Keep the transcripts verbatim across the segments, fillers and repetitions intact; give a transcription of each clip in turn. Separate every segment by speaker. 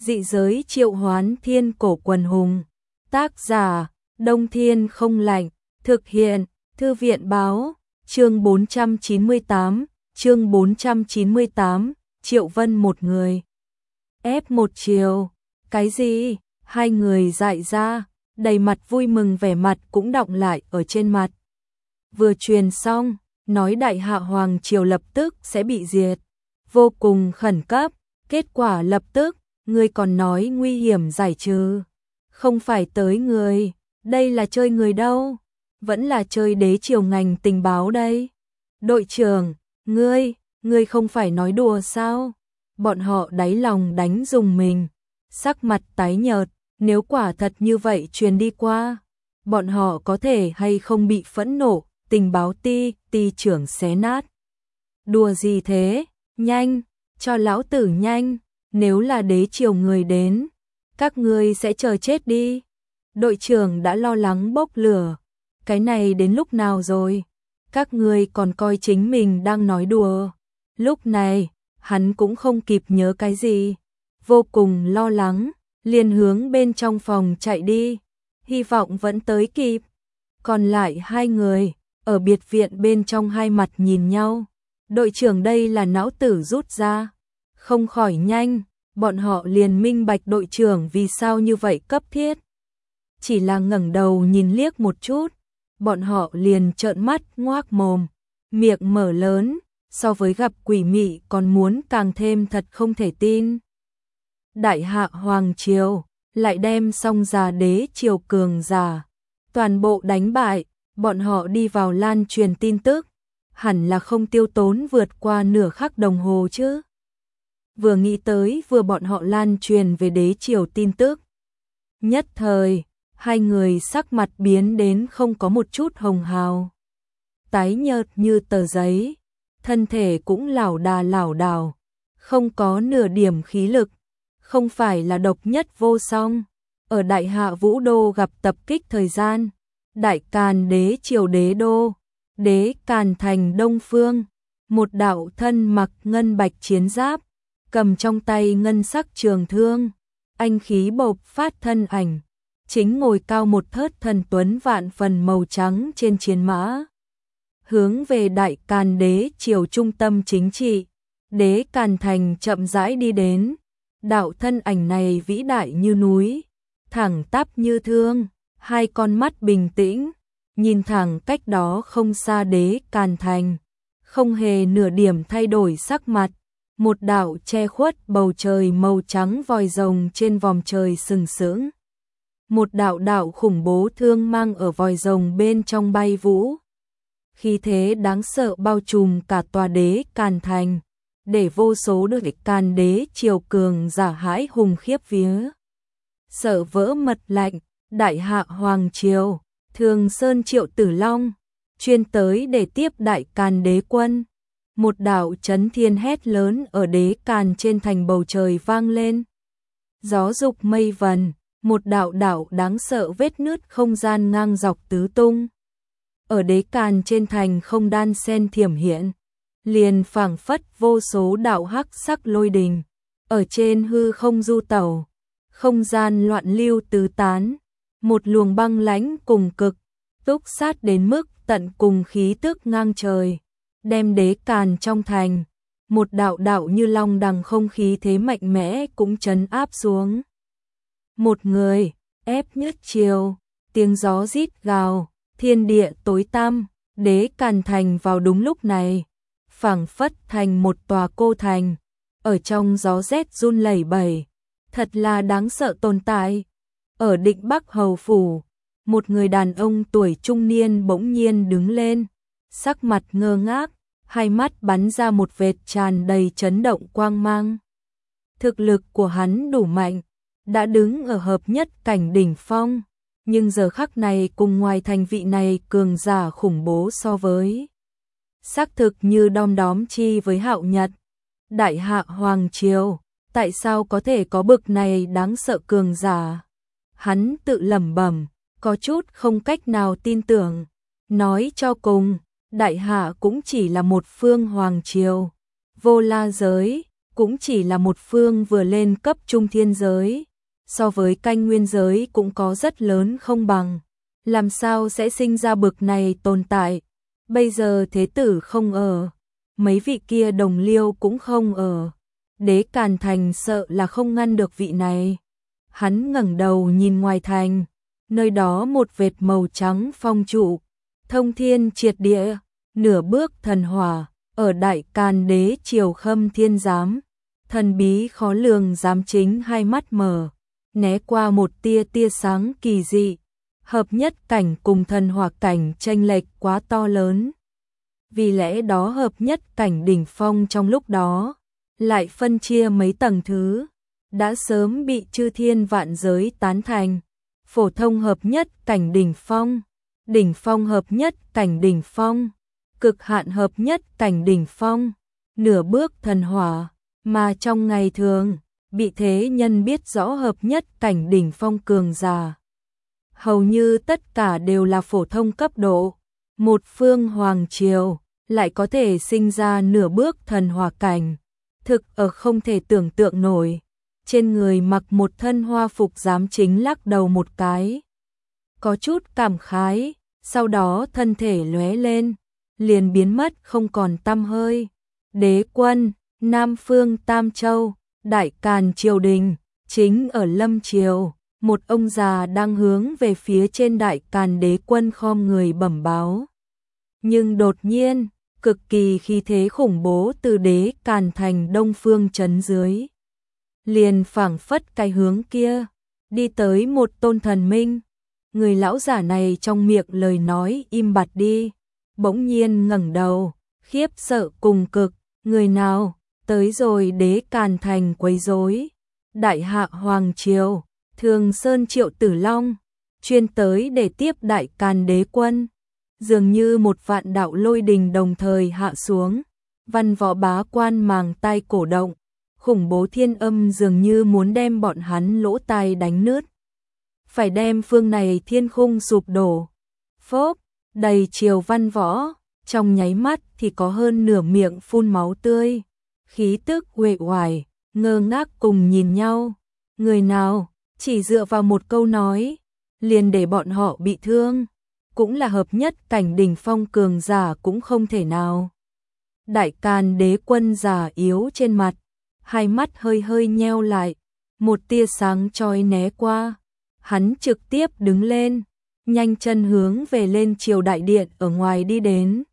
Speaker 1: Dị giới triệu hoán thiên cổ quần hùng. Tác giả, Đông Thiên không lạnh. Thực hiện, Thư viện báo. Chương bốn trăm chín mươi tám, chương bốn trăm chín mươi tám, Triệu Vân một người. Ép một chiều. Cái gì? Hai người dại ra, đầy mặt vui mừng, vẻ mặt cũng đọng lại ở trên mặt. Vừa truyền xong, nói đại hạ hoàng triều lập tức sẽ bị diệt. Vô cùng khẩn cấp, kết quả lập tức, ngươi còn nói nguy hiểm giải trừ. Không phải tới người, đây là chơi người đâu, vẫn là chơi đế triều ngành tình báo đây. Đội trưởng, ngươi, ngươi không phải nói đùa sao? Bọn họ đáy lòng đánh dùng mình, sắc mặt tái nhợt, nếu quả thật như vậy truyền đi qua, bọn họ có thể hay không bị phẫn nộ, tình báo ti, ti trưởng xé nát. Đùa gì thế, nhanh, cho lão tử nhanh, nếu là đế triều người đến, các ngươi sẽ chờ chết đi. Đội trưởng đã lo lắng bốc lửa, cái này đến lúc nào rồi, các ngươi còn coi chính mình đang nói đùa. Lúc này, hắn cũng không kịp nhớ cái gì, vô cùng lo lắng, liền hướng bên trong phòng chạy đi, hy vọng vẫn tới kịp. Còn lại hai người, ở biệt viện bên trong hai mặt nhìn nhau, đội trưởng đây là não tử rút ra, không khỏi nhanh, bọn họ liền minh bạch đội trưởng vì sao như vậy cấp thiết. Chỉ là ngẩng đầu nhìn liếc một chút, bọn họ liền trợn mắt ngoác mồm, miệng mở lớn, so với gặp quỷ mị còn muốn càng thêm thật không thể tin. Đại hạ hoàng triều lại đem xong già đế triều cường giả toàn bộ đánh bại, bọn họ đi vào lan truyền tin tức, hẳn là không tiêu tốn vượt qua nửa khắc đồng hồ chứ. Vừa nghĩ tới vừa bọn họ lan truyền về đế triều tin tức, nhất thời hai người sắc mặt biến đến không có một chút hồng hào, tái nhợt như tờ giấy, thân thể cũng lảo đà lảo đảo, không có nửa điểm khí lực, không phải là độc nhất vô song. Ở Đại Hạ Vũ Đô gặp tập kích thời gian, Đại Càn đế triều đế đô, đế Càn thành Đông Phương, một đạo thân mặc ngân bạch chiến giáp, cầm trong tay ngân sắc trường thương, anh khí bộc phát thân ảnh, chính ngồi cao một thớt thần tuấn vạn phần màu trắng trên chiến mã, hướng về Đại Càn đế triều trung tâm chính trị, đế Càn thành chậm rãi đi đến. Đạo thân ảnh này vĩ đại như núi, thẳng tắp như thương, hai con mắt bình tĩnh, nhìn thẳng cách đó không xa đế Càn thành, không hề nửa điểm thay đổi sắc mặt. Một đạo che khuất bầu trời màu trắng vòi rồng trên vòm trời sừng sững. Một đạo đạo khủng bố thương mang ở vòi rồng bên trong bay vũ. Khí thế đáng sợ bao trùm cả tòa đế Càn thành, để vô số đế Càn đế triều cường giả hãi hùng khiếp vía. Sợ vỡ mật lạnh, Đại Hạ hoàng triều, Thường Sơn Triệu Tử Long, chuyên tới để tiếp Đại Càn đế quân. Một đạo chấn thiên hét lớn ở đế Càn trên thành bầu trời vang lên. Gió dục mây vần, một đạo đạo đáng sợ vết nứt không gian ngang dọc tứ tung. Ở đế Càn trên thành không đan sen thiểm hiện, liền phảng phất vô số đạo hắc sắc lôi đình, ở trên hư không du tẩu, không gian loạn lưu tứ tán, một luồng băng lãnh cùng cực, túc sát đến mức tận cùng khí tức ngang trời, đem đế Càn trong thành, một đạo đạo như long đằng không khí thế mạnh mẽ cũng trấn áp xuống. Một người, ép nhất triều, tiếng gió rít gào, thiên địa tối tăm, đế Càn thành vào đúng lúc này, phảng phất thành một tòa cô thành, ở trong gió rét run lẩy bẩy, thật là đáng sợ tồn tại. Ở Định Bắc hầu phủ, một người đàn ông tuổi trung niên bỗng nhiên đứng lên, sắc mặt ngơ ngác, hai mắt bắn ra một vệt tràn đầy chấn động quang mang. Thực lực của hắn đủ mạnh, đã đứng ở hợp nhất cảnh đỉnh phong, nhưng giờ khắc này cùng ngoài thành vị này cường giả khủng bố so với, xác thực như đom đóm chi với Hạo Nhật. Đại Hạ hoàng triều, tại sao có thể có bực này đáng sợ cường giả? Hắn tự lẩm bẩm, có chút không cách nào tin tưởng. Nói cho cùng, Đại Hạ cũng chỉ là một phương hoàng triều, vô la giới, cũng chỉ là một phương vừa lên cấp trung thiên giới, so với canh nguyên giới cũng có rất lớn không bằng, làm sao sẽ sinh ra bực này tồn tại. Bây giờ thế tử không ở, mấy vị kia đồng liêu cũng không ở, Đế Càn Thành sợ là không ngăn được vị này. Hắn ngẩng đầu nhìn ngoài thành, nơi đó một vệt màu trắng phong trụ, thông thiên triệt địa, nửa bước thần hỏa, ở Đại Càn Đế triều Khâm Thiên Giám, thần bí khó lường giám chính hai mắt mở, né qua một tia tia sáng kỳ dị, hợp nhất cảnh cùng thần hỏa cảnh chênh lệch quá to lớn. Vì lẽ đó hợp nhất cảnh đỉnh phong trong lúc đó, lại phân chia mấy tầng thứ, đã sớm bị chư thiên vạn giới tán thành. Phổ thông hợp nhất cảnh đỉnh phong, đỉnh phong hợp nhất cảnh đỉnh phong, cực hạn hợp nhất cảnh đỉnh phong, nửa bước thần hỏa, mà trong ngày thường, bị thế nhân biết rõ hợp nhất cảnh đỉnh phong cường giả. Hầu như tất cả đều là phổ thông cấp độ, một phương hoàng triều lại có thể sinh ra nửa bước thần hỏa cảnh, thực ở không thể tưởng tượng nổi. Trên người mặc một thân hoa phục giám chính lắc đầu một cái, có chút cảm khái, sau đó thân thể lóe lên, liền biến mất không còn tăm hơi. Đế quân, Nam Phương Tam Châu, Đại Càn triều đình, chính ở Lâm Triều, một ông già đang hướng về phía trên Đại Càn đế quân khom người bẩm báo. Nhưng đột nhiên, cực kỳ khí thế khủng bố từ Đế Càn Thành Đông Phương trấn dưới, liền phảng phất cái hướng kia, đi tới một tôn thần minh. Người lão giả này trong miệng lời nói im bặt đi, bỗng nhiên ngẩng đầu, khiếp sợ cùng cực, người nào tới rồi Đế Càn Thành quấy rối? Đại hạ hoàng triều, Thường Sơn Triệu Tử Long, chuyên tới để tiếp Đại Càn đế quân. Dường như một vạn đạo lôi đình đồng thời hạ xuống, văn võ bá quan màng tai cổ động, khủng bố thiên âm dường như muốn đem bọn hắn lỗ tai đánh nứt. Phải đem phương này thiên khung sụp đổ. Phốp, đầy triều văn võ, trong nháy mắt thì có hơn nửa miệng phun máu tươi, khí tức uể oải, ngơ ngác cùng nhìn nhau. Người nào chỉ dựa vào một câu nói, liền để bọn họ bị thương, cũng là hợp nhất cảnh đỉnh phong cường giả cũng không thể nào. Đại Càn đế quân già yếu trên mặt, hai mắt hơi hơi nheo lại, một tia sáng chói né qua, hắn trực tiếp đứng lên, nhanh chân hướng về lên triều đại điện ở ngoài đi đến.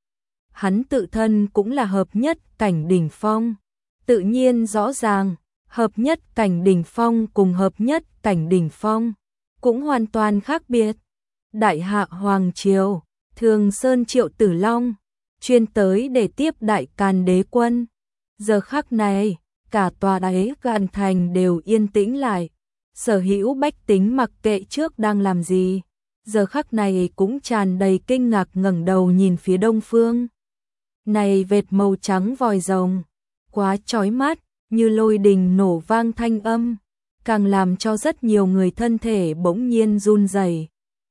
Speaker 1: Hắn tự thân cũng là hợp nhất cảnh đỉnh phong, tự nhiên rõ ràng, hợp nhất cảnh đỉnh phong cùng hợp nhất cảnh đỉnh phong cũng hoàn toàn khác biệt. Đại hạ hoàng triều, Thường Sơn Triệu Tử Long, chuyên tới để tiếp Đại Càn đế quân. Giờ khắc này, cả tòa Đế Càn Thành đều yên tĩnh lại, sở hữu bách tính mặc kệ trước đang làm gì, giờ khắc này cũng tràn đầy kinh ngạc ngẩng đầu nhìn phía đông phương. Này vệt màu trắng vòi rồng, quá chói mắt, như lôi đình nổ vang thanh âm, càng làm cho rất nhiều người thân thể bỗng nhiên run rẩy.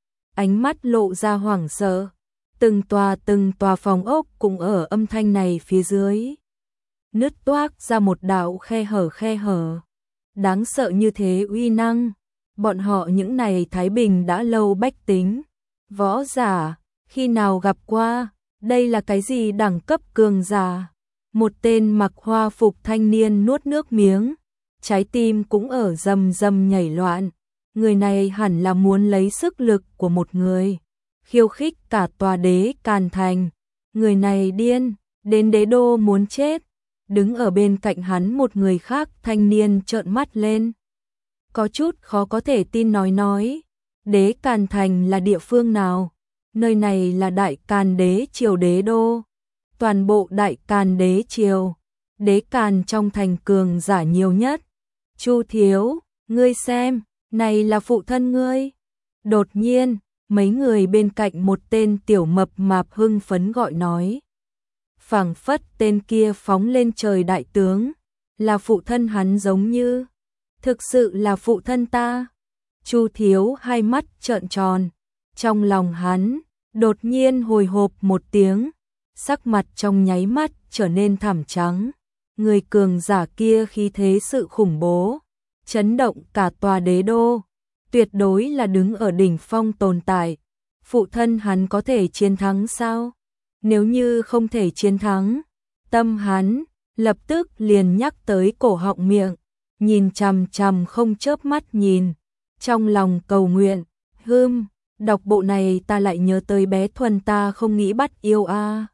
Speaker 1: Ánh mắt lộ ra hoảng sợ, từng tòa từng tòa phòng ốc cũng ở âm thanh này phía dưới nứt toác ra một đạo khe hở khe hở. Đáng sợ như thế uy năng, bọn họ những này thái bình đã lâu bách tính, võ giả, khi nào gặp qua, đây là cái gì đẳng cấp cường giả. Một tên mặc hoa phục thanh niên nuốt nước miếng, trái tim cũng ở rầm rầm nhảy loạn. Người này hẳn là muốn lấy sức lực của một người, khiêu khích cả tòa Đế Càn Thành. Người này điên, đến đế đô muốn chết. Đứng ở bên cạnh hắn một người khác thanh niên trợn mắt lên, có chút khó có thể tin nói nói, Đế Càn Thành là địa phương nào? Nơi này là Đại Càn đế triều đế đô. Toàn bộ Đại Càn đế triều, Đế Càn trong thành cường giả nhiều nhất. Chu thiếu, ngươi xem, này là phụ thân ngươi. Đột nhiên, mấy người bên cạnh một tên tiểu mập mạp hưng phấn gọi nói. Phảng phất tên kia phóng lên trời đại tướng, là phụ thân hắn giống như, thực sự là phụ thân ta. Chu thiếu hai mắt trợn tròn, trong lòng hắn đột nhiên hồi hộp một tiếng, sắc mặt trong nháy mắt trở nên thảm trắng. người cường giả kia khí thế sự khủng bố, chấn động cả tòa đế đô, tuyệt đối là đứng ở đỉnh phong tồn tại. Phụ thân hắn có thể chiến thắng sao? Nếu như không thể chiến thắng, tâm hắn lập tức liền nhắc tới cổ họng miệng, nhìn chằm chằm không chớp mắt nhìn, trong lòng cầu nguyện, hưm, đọc bộ này ta lại nhớ tới bé Thuần ta không nghĩ bắt yêu a.